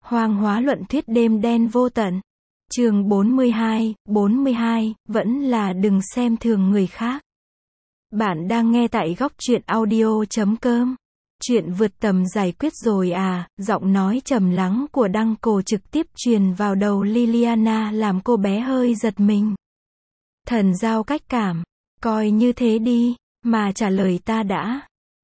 Hoang hóa luận thuyết đêm đen vô tận. Chương 42, vẫn là đừng xem thường người khác. Bạn đang nghe tại góc truyện audio.com. Chuyện vượt tầm giải quyết rồi à, giọng nói trầm lắng của Đăng Cổ trực tiếp truyền vào đầu Liliana làm cô bé hơi giật mình. Thần giao cách cảm, coi như thế đi, mà trả lời ta đã.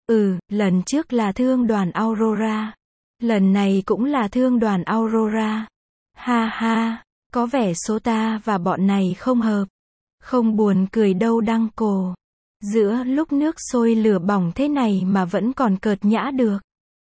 Lần trước là thương đoàn Aurora. Lần này cũng là thương đoàn Aurora. Ha ha, có vẻ số ta và bọn này không hợp. Không buồn cười đâu Đăng Cổ. Giữa lúc nước sôi lửa bỏng thế này mà vẫn còn cợt nhã được.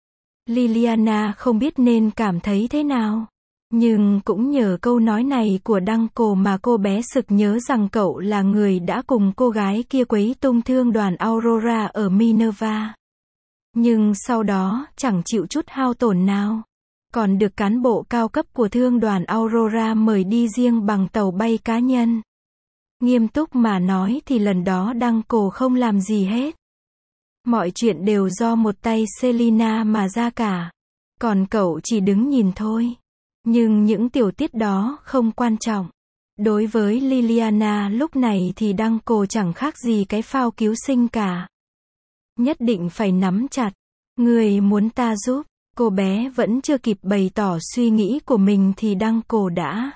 Liliana không biết nên cảm thấy thế nào. Nhưng cũng nhờ câu nói này của Đăng Cổ mà cô bé sực nhớ rằng cậu là người đã cùng cô gái kia quấy tung thương đoàn Aurora ở Minerva. Nhưng sau đó, chẳng chịu chút hao tổn nào. Còn được cán bộ cao cấp của thương đoàn Aurora mời đi riêng bằng tàu bay cá nhân. Nghiêm túc mà nói thì lần đó Đăng Cổ không làm gì hết. Mọi chuyện đều do một tay Selina mà ra cả. Còn cậu chỉ đứng nhìn thôi. Nhưng những tiểu tiết đó không quan trọng. Đối với Liliana lúc này thì Đăng Cổ chẳng khác gì cái phao cứu sinh cả. Nhất định phải nắm chặt. Người muốn ta giúp. Cô bé vẫn chưa kịp bày tỏ suy nghĩ của mình thì Đăng Cổ đã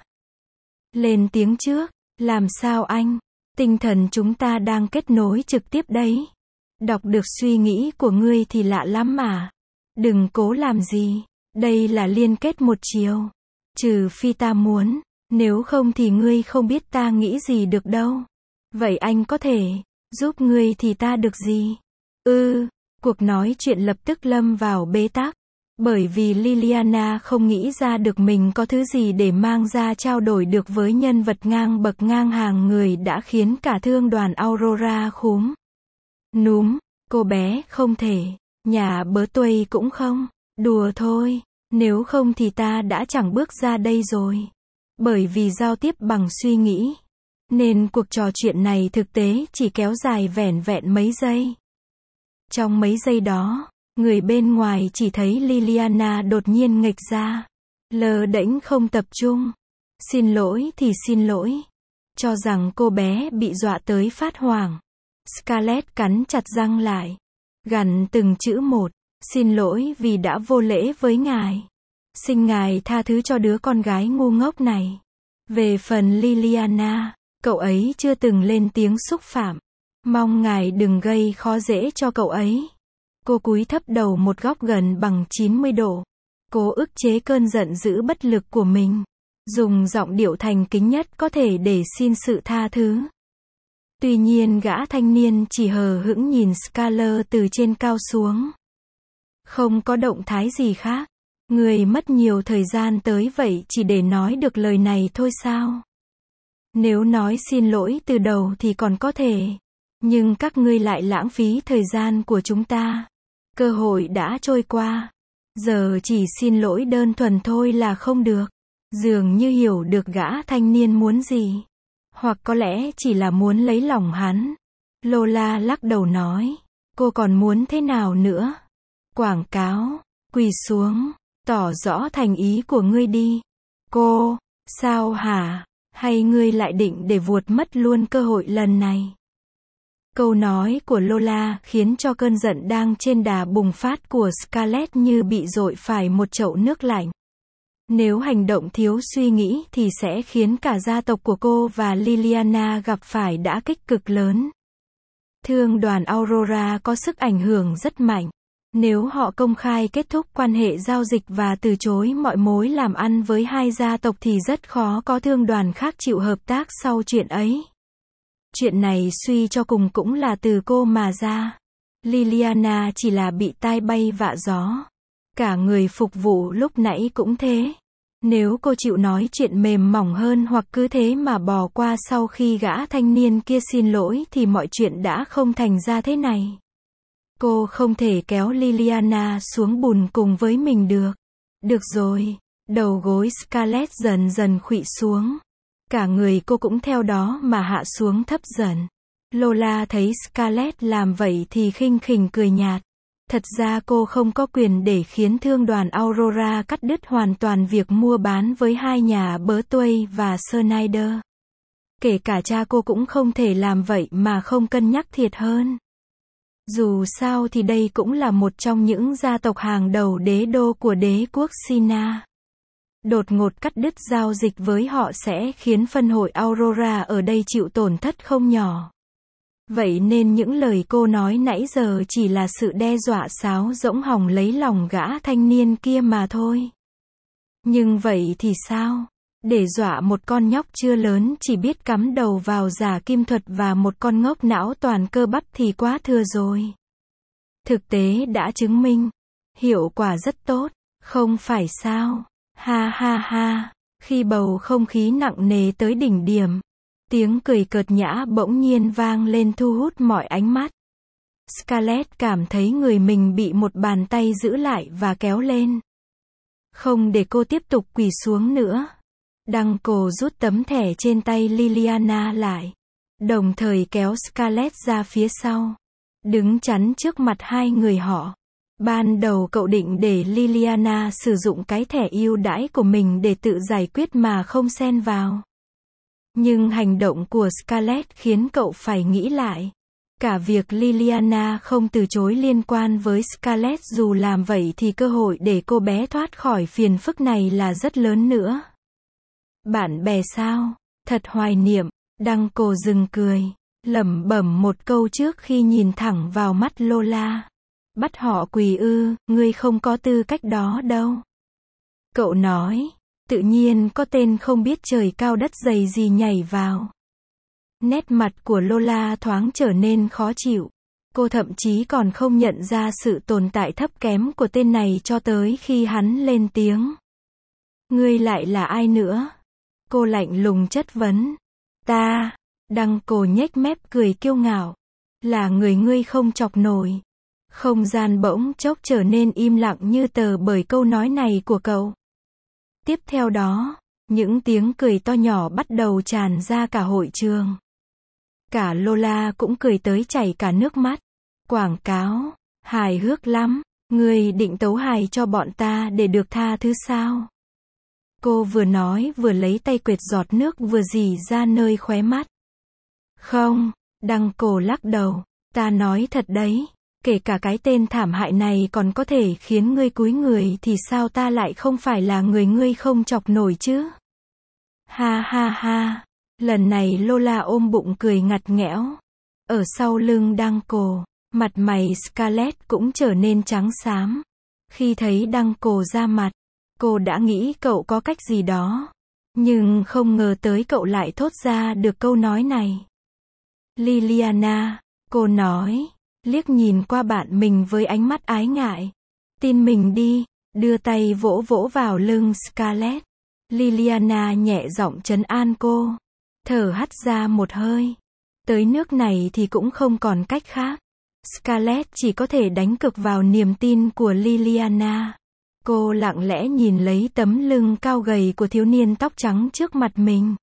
lên tiếng trước. Làm sao anh? Tinh thần chúng ta đang kết nối trực tiếp đấy. Đọc được suy nghĩ của ngươi thì lạ lắm mà. Đừng cố làm gì. Đây là liên kết một chiều. Trừ phi ta muốn. Nếu không thì ngươi không biết ta nghĩ gì được đâu. Vậy anh có thể giúp ngươi thì ta được gì? Cuộc nói chuyện lập tức lâm vào bế tắc. Bởi vì Liliana không nghĩ ra được mình có thứ gì để mang ra trao đổi được với nhân vật ngang bậc ngang hàng người đã khiến cả thương đoàn Aurora khúm núm. Cô bé không thể. Nhà bớ tuây cũng không. Đùa thôi. Nếu không thì ta đã chẳng bước ra đây rồi. Bởi vì giao tiếp bằng suy nghĩ. Nên cuộc trò chuyện này thực tế chỉ kéo dài vẻn vẹn mấy giây. Trong mấy giây đó, người bên ngoài chỉ thấy Liliana đột nhiên nghịch ra. Lờ đễnh không tập trung. Xin lỗi thì xin lỗi. Cho rằng cô bé bị dọa tới phát hoảng. Scarlett cắn chặt răng lại. Gằn từng chữ một. Xin lỗi vì đã vô lễ với ngài. Xin ngài tha thứ cho đứa con gái ngu ngốc này. Về phần Liliana, cậu ấy chưa từng lên tiếng xúc phạm. Mong ngài đừng gây khó dễ cho cậu ấy. Cô cúi thấp đầu một góc gần bằng 90 độ. Cố ức chế cơn giận dữ bất lực của mình. Dùng giọng điệu thành kính nhất có thể để xin sự tha thứ. Tuy nhiên gã thanh niên chỉ hờ hững nhìn Scarlett từ trên cao xuống. Không có động thái gì khác. Người mất nhiều thời gian tới vậy chỉ để nói được lời này thôi sao? Nếu nói xin lỗi từ đầu thì còn có thể. Nhưng các ngươi lại lãng phí thời gian của chúng ta. Cơ hội đã trôi qua. Giờ chỉ xin lỗi đơn thuần thôi là không được. Dường như hiểu được gã thanh niên muốn gì. Hoặc có lẽ chỉ là muốn lấy lòng hắn. Lola lắc đầu nói. Cô còn muốn thế nào nữa? Quảng cáo. Quỳ xuống. Tỏ rõ thành ý của ngươi đi. Cô. Sao hả? Hay ngươi lại định để vuột mất luôn cơ hội lần này? Câu nói của Lola khiến cho cơn giận đang trên đà bùng phát của Scarlett như bị dội phải một chậu nước lạnh. Nếu hành động thiếu suy nghĩ thì sẽ khiến cả gia tộc của cô và Liliana gặp phải đả kích cực lớn. Thương đoàn Aurora có sức ảnh hưởng rất mạnh. Nếu họ công khai kết thúc quan hệ giao dịch và từ chối mọi mối làm ăn với hai gia tộc thì rất khó có thương đoàn khác chịu hợp tác sau chuyện ấy. Chuyện này suy cho cùng cũng là từ cô mà ra. Liliana chỉ là bị tai bay vạ gió. Cả người phục vụ lúc nãy cũng thế. Nếu cô chịu nói chuyện mềm mỏng hơn hoặc cứ thế mà bỏ qua sau khi gã thanh niên kia xin lỗi thì mọi chuyện đã không thành ra thế này. Cô không thể kéo Liliana xuống bùn cùng với mình được. Được rồi. Đầu gối Scarlett dần dần khuỵu xuống. Cả người cô cũng theo đó mà hạ xuống thấp dần. Lola thấy Scarlett làm vậy thì khinh khỉnh cười nhạt. Thật ra cô không có quyền để khiến thương đoàn Aurora cắt đứt hoàn toàn việc mua bán với hai nhà Bertway và Schneider. Kể cả cha cô cũng không thể làm vậy mà không cân nhắc thiệt hơn. Dù sao thì đây cũng là một trong những gia tộc hàng đầu đế đô của đế quốc Sina. Đột ngột cắt đứt giao dịch với họ sẽ khiến phân hội Aurora ở đây chịu tổn thất không nhỏ. Vậy nên những lời cô nói nãy giờ chỉ là sự đe dọa sáo rỗng hòng lấy lòng gã thanh niên kia mà thôi. Nhưng vậy thì sao? Để dọa một con nhóc chưa lớn chỉ biết cắm đầu vào giả kim thuật và một con ngốc não toàn cơ bắp thì quá thừa rồi. Thực tế đã chứng minh, hiệu quả rất tốt, không phải sao? Ha ha ha, khi bầu không khí nặng nề tới đỉnh điểm, tiếng cười cợt nhã bỗng nhiên vang lên thu hút mọi ánh mắt. Scarlett cảm thấy người mình bị một bàn tay giữ lại và kéo lên. Không để cô tiếp tục quỳ xuống nữa. Duncan rút tấm thẻ trên tay Liliana lại, đồng thời kéo Scarlett ra phía sau, đứng chắn trước mặt hai người họ. Ban đầu cậu định để Liliana sử dụng cái thẻ ưu đãi của mình để tự giải quyết mà không xen vào. Nhưng hành động của Scarlett khiến cậu phải nghĩ lại. Cả việc Liliana không từ chối liên quan với Scarlett, dù làm vậy thì cơ hội để cô bé thoát khỏi phiền phức này là rất lớn nữa. Bạn bè sao? Thật hoài niệm. Duncan dừng cười, lẩm bẩm một câu trước khi nhìn thẳng vào mắt Lola. Bắt họ quỳ ư? Ngươi không có tư cách đó đâu. Cậu nói, tự nhiên có tên không biết trời cao đất dày gì nhảy vào. Nét mặt của Lola thoáng trở nên khó chịu. Cô thậm chí còn không nhận ra sự tồn tại thấp kém của tên này cho tới khi hắn lên tiếng. Ngươi lại là ai nữa? Cô lạnh lùng chất vấn. Ta, Duncan nhếch mép cười kiêu ngạo. Là người ngươi không chọc nổi. Không gian bỗng chốc trở nên im lặng như tờ bởi câu nói này của cậu. Tiếp theo đó, những tiếng cười to nhỏ bắt đầu tràn ra cả hội trường. Cả Lola cũng cười tới chảy cả nước mắt. Quảng cáo, hài hước lắm, ngươi định tấu hài cho bọn ta để được tha thứ sao? Cô vừa nói vừa lấy tay quệt giọt nước vừa rỉ ra nơi khóe mắt. Không, Duncan lắc đầu, ta nói thật đấy, kể cả cái tên thảm hại này còn có thể khiến ngươi cúi người thì sao ta lại không phải là người ngươi không chọc nổi chứ? Ha ha ha, lần này Lola ôm bụng cười ngặt nghẽo. Ở sau lưng Duncan, mặt mày Scarlett cũng trở nên trắng xám. Khi thấy Duncan ra mặt, cô đã nghĩ cậu có cách gì đó. Nhưng không ngờ tới cậu lại thốt ra được câu nói này. Liliana, cô nói, liếc nhìn qua bạn mình với ánh mắt ái ngại. Tin mình đi, đưa tay vỗ vỗ vào lưng Scarlett. Liliana nhẹ giọng trấn an cô. Thở hắt ra một hơi. Tới nước này thì cũng không còn cách khác. Scarlett chỉ có thể đánh cược vào niềm tin của Liliana. Cô lặng lẽ nhìn lấy tấm lưng cao gầy của thiếu niên tóc trắng trước mặt mình.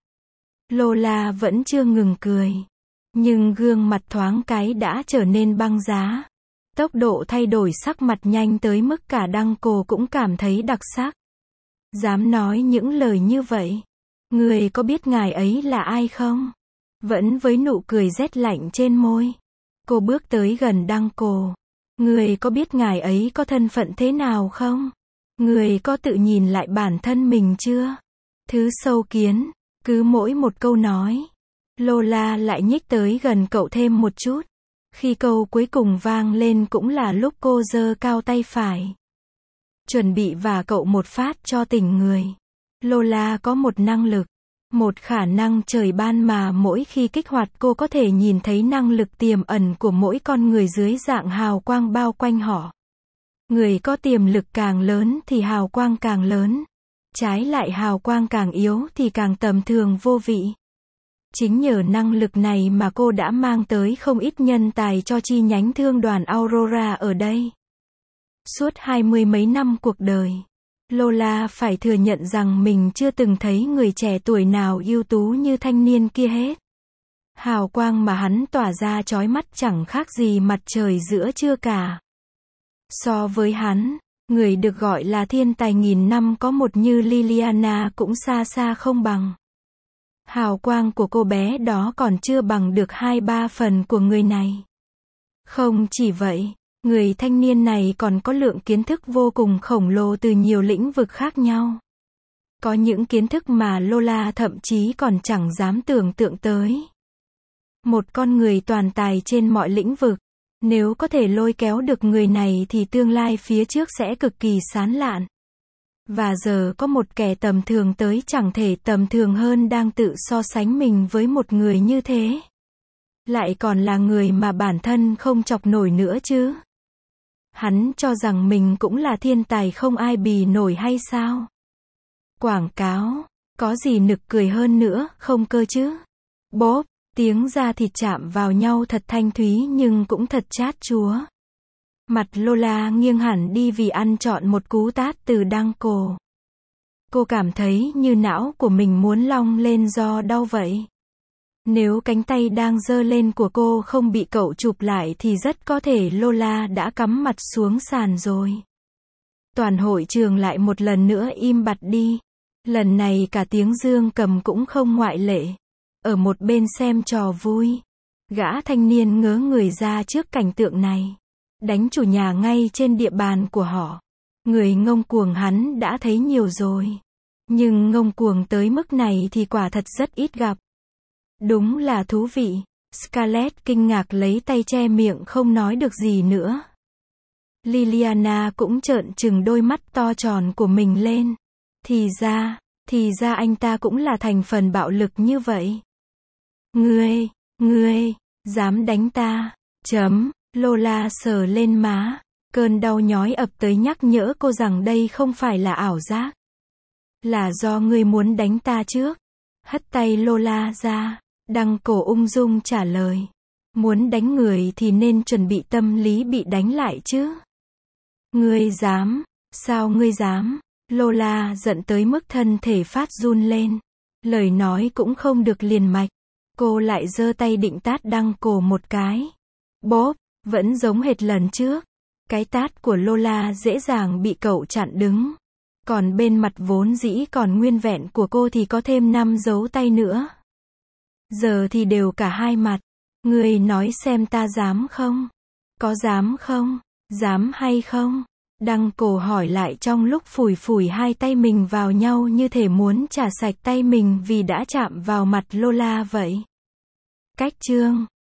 Lola vẫn chưa ngừng cười. Nhưng gương mặt thoáng cái đã trở nên băng giá. Tốc độ thay đổi sắc mặt nhanh tới mức cả Duncan cũng cảm thấy đặc sắc. Dám nói những lời như vậy? Người có biết ngài ấy là ai không? Vẫn với nụ cười rét lạnh trên môi. Cô bước tới gần Duncan. Người có biết ngài ấy có thân phận thế nào không? Người có tự nhìn lại bản thân mình chưa? Thứ sâu kiến, cứ mỗi một câu nói. Lola lại nhích tới gần cậu thêm một chút. Khi câu cuối cùng vang lên cũng là lúc cô giơ cao tay phải. Chuẩn bị vả cậu một phát cho tỉnh người. Lola có một năng lực, một khả năng trời ban mà mỗi khi kích hoạt cô có thể nhìn thấy năng lực tiềm ẩn của mỗi con người dưới dạng hào quang bao quanh họ. Người có tiềm lực càng lớn thì hào quang càng lớn. Trái lại hào quang càng yếu thì càng tầm thường vô vị. Chính nhờ năng lực này mà cô đã mang tới không ít nhân tài cho chi nhánh thương đoàn Aurora ở đây. Suốt 20 mấy năm cuộc đời, Lola phải thừa nhận rằng mình chưa từng thấy người trẻ tuổi nào ưu tú như thanh niên kia hết. Hào quang mà hắn tỏa ra chói mắt chẳng khác gì mặt trời giữa trưa cả. So với hắn, người được gọi là thiên tài nghìn năm có một như Liliana cũng xa xa không bằng. Hào quang của cô bé đó còn chưa bằng được 2/3 phần của người này. Không chỉ vậy, người thanh niên này còn có lượng kiến thức vô cùng khổng lồ từ nhiều lĩnh vực khác nhau. Có những kiến thức mà Lola thậm chí còn chẳng dám tưởng tượng tới. Một con người toàn tài trên mọi lĩnh vực. Nếu có thể lôi kéo được người này thì tương lai phía trước sẽ cực kỳ sáng lạn. Và giờ có một kẻ tầm thường tới chẳng thể tầm thường hơn đang tự so sánh mình với một người như thế. Lại còn là người mà bản thân không chọc nổi nữa chứ. Hắn cho rằng mình cũng là thiên tài không ai bì nổi hay sao? Quảng cáo, có gì nực cười hơn nữa, không cơ chứ? Bốp, tiếng da thịt chạm vào nhau thật thanh thúy nhưng cũng thật chát chúa. Mặt Lola nghiêng hẳn đi vì ăn trọn một cú tát từ Duncan. Cô cảm thấy như não của mình muốn long lên do đau vậy. Nếu cánh tay đang giơ lên của cô không bị cậu chụp lại thì rất có thể Lola đã cắm mặt xuống sàn rồi. Toàn hội trường lại một lần nữa im bặt đi. Lần này cả tiếng Dương Cầm cũng không ngoại lệ. Ở một bên xem trò vui. Gã thanh niên ngớ người ra trước cảnh tượng này. Đánh chủ nhà ngay trên địa bàn của họ. Người ngông cuồng hắn đã thấy nhiều rồi. Nhưng ngông cuồng tới mức này thì quả thật rất ít gặp. Đúng là thú vị. Scarlett kinh ngạc lấy tay che miệng không nói được gì nữa. Liliana cũng trợn trừng đôi mắt to tròn của mình lên. Thì ra anh ta cũng là thành phần bạo lực như vậy. Ngươi, dám đánh ta. Lola sờ lên má. Cơn đau nhói ập tới nhắc nhở cô rằng đây không phải là ảo giác. Là do ngươi muốn đánh ta trước. Hất tay Lola ra. Duncan ung dung trả lời. Muốn đánh người thì nên chuẩn bị tâm lý bị đánh lại chứ. Ngươi dám? Sao ngươi dám? Lola giận tới mức thân thể phát run lên. Lời nói cũng không được liền mạch. Cô lại giơ tay định tát Duncan một cái. Bốp, vẫn giống hệt lần trước. Cái tát của Lola dễ dàng bị cậu chặn đứng. Còn bên mặt vốn dĩ còn nguyên vẹn của cô thì có thêm 5 dấu tay nữa. Giờ thì đều cả hai mặt. Ngươi nói xem ta dám không? Có dám không? Dám hay không? Duncan hỏi lại trong lúc phủi phủi hai tay mình vào nhau như thể muốn trả sạch tay mình vì đã chạm vào mặt Lola vậy. Cách chương